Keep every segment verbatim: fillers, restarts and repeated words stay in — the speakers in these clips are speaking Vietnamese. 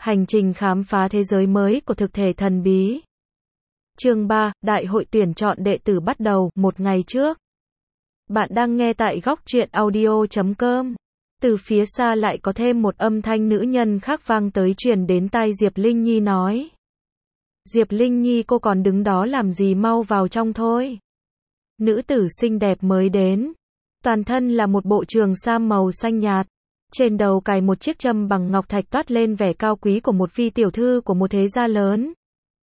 Hành trình khám phá thế giới mới của thực thể thần bí. Chương ba, Đại hội tuyển chọn đệ tử bắt đầu, một ngày trước. Bạn đang nghe tại góc truyện audio chấm com. Từ phía xa lại có thêm một âm thanh nữ nhân khác vang tới truyền đến tai Diệp Linh Nhi nói. Diệp Linh Nhi, cô còn đứng đó làm gì, mau vào trong thôi. Nữ tử xinh đẹp mới đến. Toàn thân là một bộ trường sam màu xanh nhạt. Trên đầu cài một chiếc châm bằng ngọc thạch toát lên vẻ cao quý của một phi tiểu thư của một thế gia lớn.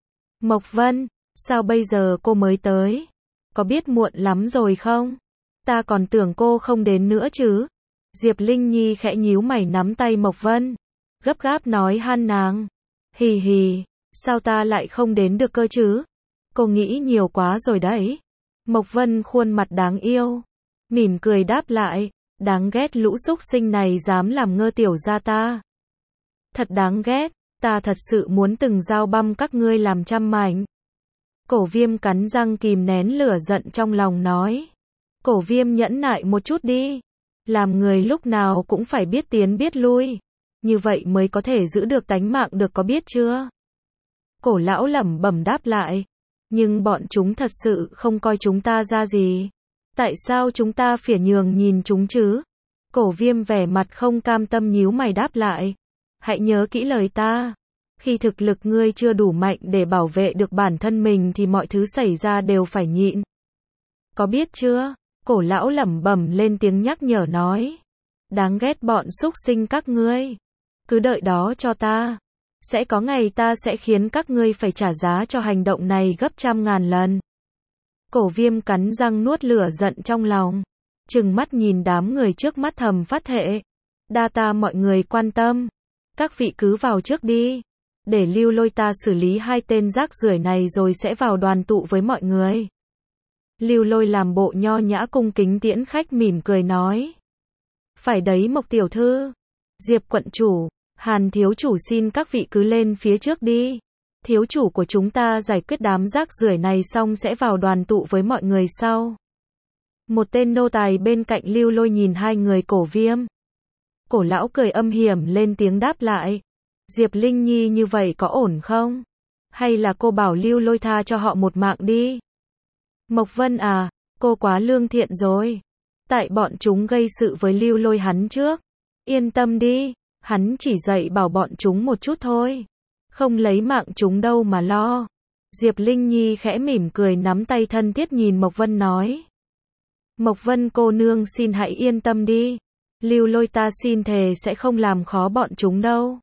Mộc Vân, sao bây giờ cô mới tới? Có biết muộn lắm rồi không? Ta còn tưởng cô không đến nữa chứ. Diệp Linh Nhi khẽ nhíu mày nắm tay Mộc Vân. Gấp gáp nói han nàng. Hì hì, sao ta lại không đến được cơ chứ? Cô nghĩ nhiều quá rồi đấy. Mộc Vân khuôn mặt đáng yêu. Mỉm cười đáp lại. Đáng ghét, lũ súc sinh này dám làm ngơ tiểu gia ta. Thật đáng ghét, ta thật sự muốn từng dao băm các ngươi làm trăm mảnh. Cổ Viêm cắn răng kìm nén lửa giận trong lòng nói. Cổ Viêm nhẫn nại một chút đi. Làm người lúc nào cũng phải biết tiến biết lui. Như vậy mới có thể giữ được tánh mạng được, có biết chưa? Cổ lão lẩm bẩm đáp lại. Nhưng bọn chúng thật sự không coi chúng ta ra gì. Tại sao chúng ta phỉa nhường nhìn chúng chứ? Cổ Viêm vẻ mặt không cam tâm nhíu mày đáp lại. Hãy nhớ kỹ lời ta. Khi thực lực ngươi chưa đủ mạnh để bảo vệ được bản thân mình thì mọi thứ xảy ra đều phải nhịn. Có biết chưa? Cổ lão lẩm bẩm lên tiếng nhắc nhở nói. Đáng ghét bọn súc sinh các ngươi. Cứ đợi đó cho ta. Sẽ có ngày ta sẽ khiến các ngươi phải trả giá cho hành động này gấp trăm ngàn lần. Cổ Viêm cắn răng nuốt lửa giận trong lòng. Trừng mắt nhìn đám người trước mắt thầm phát thệ. Đa ta mọi người quan tâm. Các vị cứ vào trước đi. Để Lưu Lôi ta xử lý hai tên rác rưởi này rồi sẽ vào đoàn tụ với mọi người. Lưu Lôi làm bộ nho nhã cung kính tiễn khách, mỉm cười nói. Phải đấy Mộc tiểu thư. Diệp quận chủ, Hàn thiếu chủ, xin các vị cứ lên phía trước đi. Thiếu chủ của chúng ta giải quyết đám rác rưởi này xong sẽ vào đoàn tụ với mọi người sau. Một tên nô tài bên cạnh Lưu Lôi nhìn hai người Cổ Viêm. Cổ lão cười âm hiểm lên tiếng đáp lại. Diệp Linh Nhi, như vậy có ổn không? Hay là cô bảo Lưu Lôi tha cho họ một mạng đi? Mộc Vân à, cô quá lương thiện rồi. Tại bọn chúng gây sự với Lưu Lôi hắn trước. Yên tâm đi, hắn chỉ dạy bảo bọn chúng một chút thôi. Không lấy mạng chúng đâu mà lo. Diệp Linh Nhi khẽ mỉm cười nắm tay thân thiết nhìn Mộc Vân nói. Mộc Vân cô nương xin hãy yên tâm đi. Lưu Lôi ta xin thề sẽ không làm khó bọn chúng đâu.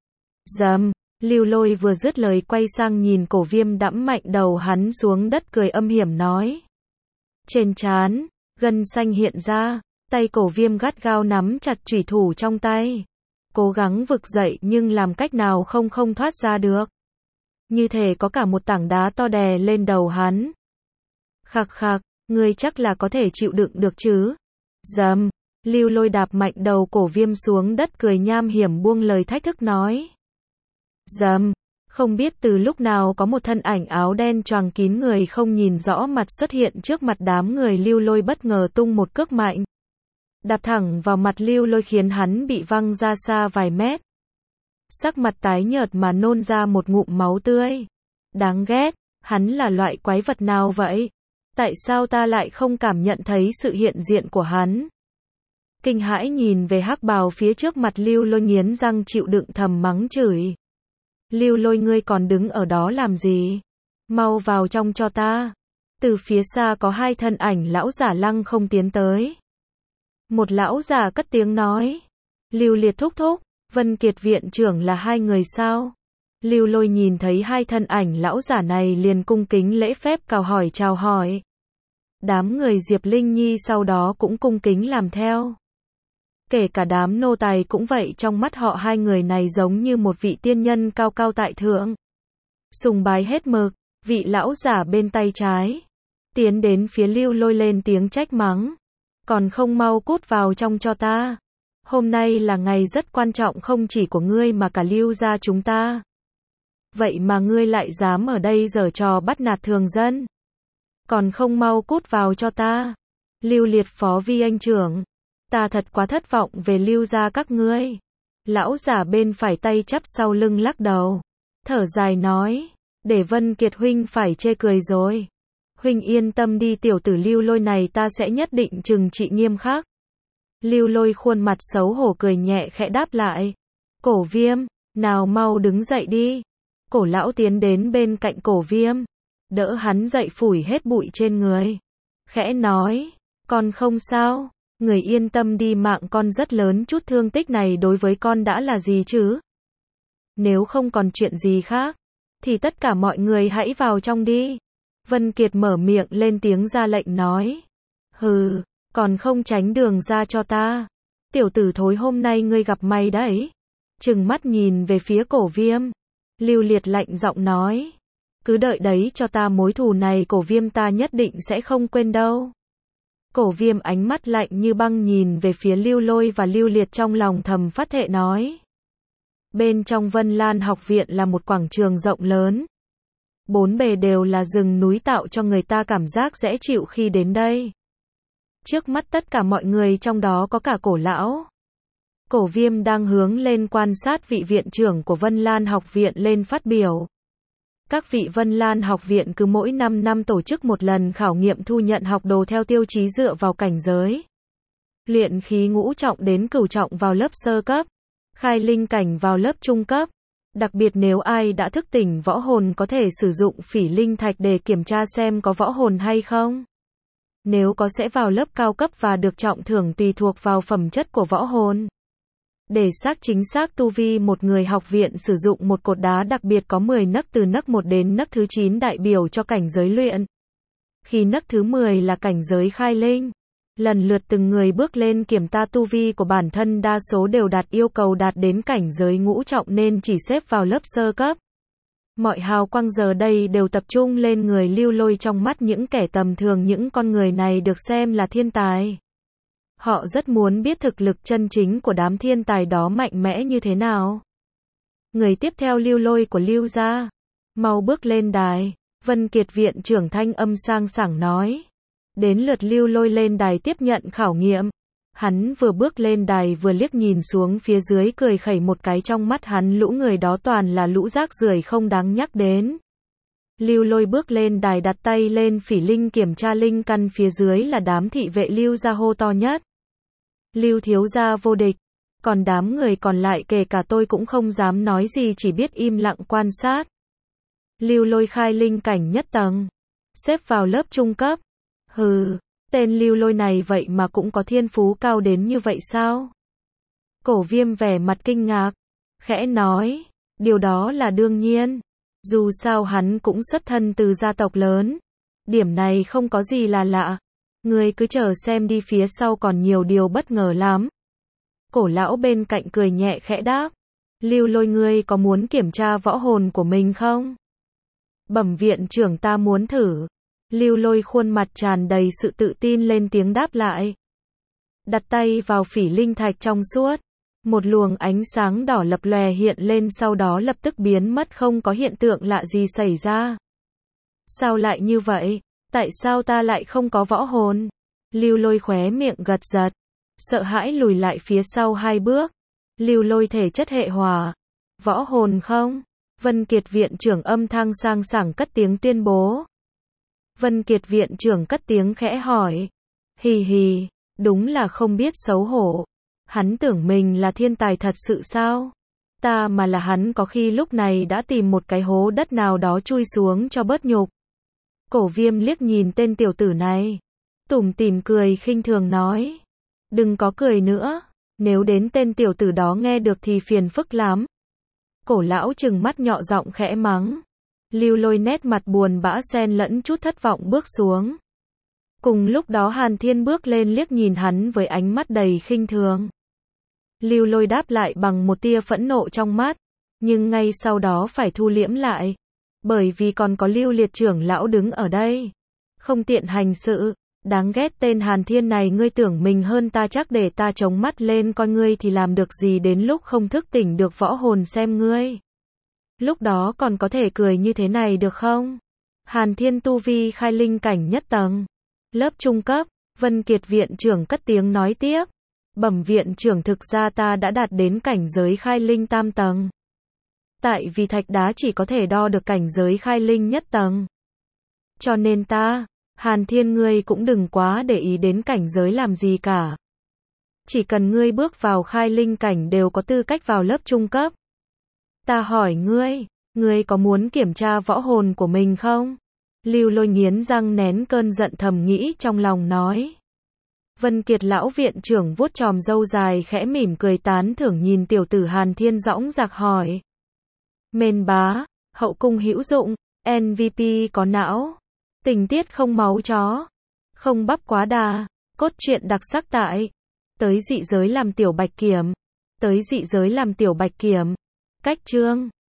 Dầm, Lưu Lôi vừa dứt lời quay sang nhìn Cổ Viêm đẫm mạnh đầu hắn xuống đất, cười âm hiểm nói. Trên trán, gân xanh hiện ra, tay Cổ Viêm gắt gao nắm chặt chủy thủ trong tay. Cố gắng vực dậy nhưng làm cách nào không không thoát ra được. Như thể có cả một tảng đá to đè lên đầu hắn. Khạc khạc, ngươi chắc là có thể chịu đựng được chứ? Dầm, Lưu Lôi đạp mạnh đầu Cổ Viêm xuống đất, cười nham hiểm buông lời thách thức nói. Dầm, không biết từ lúc nào có một thân ảnh áo đen choàng kín người không nhìn rõ mặt xuất hiện trước mặt đám người. Lưu Lôi bất ngờ tung một cước mạnh. Đạp thẳng vào mặt Lưu Lôi khiến hắn bị văng ra xa vài mét. Sắc mặt tái nhợt mà nôn ra một ngụm máu tươi. Đáng ghét, hắn là loại quái vật nào vậy? Tại sao ta lại không cảm nhận thấy sự hiện diện của hắn? Kinh hãi nhìn về hắc bào phía trước mặt, Lưu Lôi nghiến răng chịu đựng thầm mắng chửi. Lưu Lôi, ngươi còn đứng ở đó làm gì? Mau vào trong cho ta. Từ phía xa có hai thân ảnh lão giả lăng không tiến tới. Một lão giả cất tiếng nói. Lưu Liệt thúc thúc, Vân Kiệt viện trưởng là hai người sao? Lưu Lôi nhìn thấy hai thân ảnh lão giả này liền cung kính lễ phép cào hỏi chào hỏi. Đám người Diệp Linh Nhi sau đó cũng cung kính làm theo. Kể cả đám nô tài cũng vậy, trong mắt họ hai người này giống như một vị tiên nhân cao cao tại thượng. Sùng bái hết mực, vị lão giả bên tay trái tiến đến phía Lưu Lôi lên tiếng trách mắng. Còn không mau cút vào trong cho ta. Hôm nay là ngày rất quan trọng không chỉ của ngươi mà cả Lưu gia chúng ta. Vậy mà ngươi lại dám ở đây giở trò bắt nạt thường dân. Còn không mau cút vào cho ta. Lưu Liệt phó vi anh trưởng. Ta thật quá thất vọng về Lưu gia các ngươi. Lão giả bên phải tay chắp sau lưng lắc đầu. Thở dài nói. Để Vân Kiệt huynh phải chê cười rồi. Huynh yên tâm đi, tiểu tử Lưu Lôi này ta sẽ nhất định trừng trị nghiêm khắc. Lưu Lôi khuôn mặt xấu hổ cười nhẹ khẽ đáp lại. Cổ Viêm, nào mau đứng dậy đi. Cổ lão tiến đến bên cạnh Cổ Viêm, đỡ hắn dậy phủi hết bụi trên người. Khẽ nói, con không sao, người yên tâm đi, mạng con rất lớn, chút thương tích này đối với con đã là gì chứ? Nếu không còn chuyện gì khác, thì tất cả mọi người hãy vào trong đi. Vân Kiệt mở miệng lên tiếng ra lệnh nói. Hừ, còn không tránh đường ra cho ta. Tiểu tử thối, hôm nay ngươi gặp may đấy. Trừng mắt nhìn về phía Cổ Viêm. Lưu Liệt lạnh giọng nói. Cứ đợi đấy cho ta, mối thù này Cổ Viêm ta nhất định sẽ không quên đâu. Cổ Viêm ánh mắt lạnh như băng nhìn về phía Lưu Lôi và Lưu Liệt, trong lòng thầm phát thệ nói. Bên trong Vân Lan học viện là một quảng trường rộng lớn. Bốn bề đều là rừng núi, tạo cho người ta cảm giác dễ chịu khi đến đây. Trước mắt tất cả mọi người trong đó có cả Cổ lão. Cổ Viêm đang hướng lên quan sát vị viện trưởng của Vân Lan học viện lên phát biểu. Các vị Vân Lan học viện cứ mỗi năm năm tổ chức một lần khảo nghiệm thu nhận học đồ theo tiêu chí dựa vào cảnh giới. Luyện khí ngũ trọng đến cửu trọng vào lớp sơ cấp, khai linh cảnh vào lớp trung cấp. Đặc biệt nếu ai đã thức tỉnh võ hồn có thể sử dụng phỉ linh thạch để kiểm tra xem có võ hồn hay không. Nếu có sẽ vào lớp cao cấp và được trọng thưởng tùy thuộc vào phẩm chất của võ hồn. Để xác chính xác tu vi, một người học viện sử dụng một cột đá đặc biệt có mười nấc, từ nấc một đến nấc thứ chín đại biểu cho cảnh giới luyện. Khi nấc thứ mười là cảnh giới khai linh. Lần lượt từng người bước lên kiểm tra tu vi của bản thân, đa số đều đạt yêu cầu đạt đến cảnh giới ngũ trọng nên chỉ xếp vào lớp sơ cấp. Mọi hào quang giờ đây đều tập trung lên người Lưu Lôi, trong mắt những kẻ tầm thường những con người này được xem là thiên tài. Họ rất muốn biết thực lực chân chính của đám thiên tài đó mạnh mẽ như thế nào. Người tiếp theo Lưu Lôi của Lưu gia. Mau bước lên đài. Vân Kiệt viện trưởng thanh âm sang sảng nói. Đến lượt Lưu Lôi lên đài tiếp nhận khảo nghiệm. Hắn vừa bước lên đài vừa liếc nhìn xuống phía dưới, cười khẩy một cái, trong mắt hắn lũ người đó toàn là lũ rác rưởi không đáng nhắc đến. Lưu Lôi bước lên đài đặt tay lên phỉ linh kiểm tra linh căn, phía dưới là đám thị vệ Lưu gia hô to nhất. Lưu thiếu gia vô địch. Còn đám người còn lại kể cả tôi cũng không dám nói gì, chỉ biết im lặng quan sát. Lưu Lôi khai linh cảnh nhất tầng, xếp vào lớp trung cấp. Hừ, tên Lưu Lôi này vậy mà cũng có thiên phú cao đến như vậy sao? Cổ Viêm vẻ mặt kinh ngạc, khẽ nói, điều đó là đương nhiên. Dù sao hắn cũng xuất thân từ gia tộc lớn. Điểm này không có gì là lạ. Ngươi cứ chờ xem đi, phía sau còn nhiều điều bất ngờ lắm. Cổ lão bên cạnh cười nhẹ khẽ đáp. Lưu Lôi, ngươi có muốn kiểm tra võ hồn của mình không? Bẩm viện trưởng, ta muốn thử. Lưu Lôi khuôn mặt tràn đầy sự tự tin lên tiếng đáp lại. Đặt tay vào phỉ linh thạch trong suốt. Một luồng ánh sáng đỏ lập lòe hiện lên, sau đó lập tức biến mất, không có hiện tượng lạ gì xảy ra. Sao lại như vậy? Tại sao ta lại không có võ hồn? Lưu Lôi khóe miệng gật giật, sợ hãi lùi lại phía sau hai bước. Lưu Lôi thể chất hệ hỏa. Võ hồn không? Vân Kiệt viện trưởng âm thanh sang sảng cất tiếng tuyên bố. Vân Kiệt viện trưởng cất tiếng khẽ hỏi. Hì hì, đúng là không biết xấu hổ. Hắn tưởng mình là thiên tài thật sự sao? Ta mà là hắn có khi lúc này đã tìm một cái hố đất nào đó chui xuống cho bớt nhục. Cổ Viêm liếc nhìn tên tiểu tử này, tủm tỉm cười khinh thường nói. Đừng có cười nữa, nếu đến tên tiểu tử đó nghe được thì phiền phức lắm. Cổ lão trừng mắt nhọ giọng khẽ mắng. Lưu Lôi nét mặt buồn bã xen lẫn chút thất vọng bước xuống. Cùng lúc đó Hàn Thiên bước lên liếc nhìn hắn với ánh mắt đầy khinh thường. Lưu Lôi đáp lại bằng một tia phẫn nộ trong mắt, nhưng ngay sau đó phải thu liễm lại, bởi vì còn có Lưu Liệt trưởng lão đứng ở đây, không tiện hành sự. Đáng ghét tên Hàn Thiên này, ngươi tưởng mình hơn ta chắc, để ta chống mắt lên coi ngươi thì làm được gì, đến lúc không thức tỉnh được võ hồn xem ngươi. Lúc đó còn có thể cười như thế này được không? Hàn Thiên tu vi khai linh cảnh nhất tầng, lớp trung cấp. Vân Kiệt viện trưởng cất tiếng nói tiếp. Bẩm viện trưởng, thực ra ta đã đạt đến cảnh giới khai linh tam tầng. Tại vì thạch đá chỉ có thể đo được cảnh giới khai linh nhất tầng. Cho nên ta, Hàn Thiên, ngươi cũng đừng quá để ý đến cảnh giới làm gì cả. Chỉ cần ngươi bước vào khai linh cảnh đều có tư cách vào lớp trung cấp. Ta hỏi ngươi, ngươi có muốn kiểm tra võ hồn của mình không? Lưu Lôi nghiến răng nén cơn giận thầm nghĩ trong lòng nói. Vân Kiệt lão viện trưởng vuốt chòm râu dài khẽ mỉm cười tán thưởng nhìn tiểu tử Hàn Thiên dõng dạc hỏi. Mên bá, hậu cung hữu dụng, em vê pê có não, tình tiết không máu chó, không bắp quá đà, cốt truyện đặc sắc tại tới dị giới làm tiểu bạch kiểm, tới dị giới làm tiểu bạch kiểm, cách chương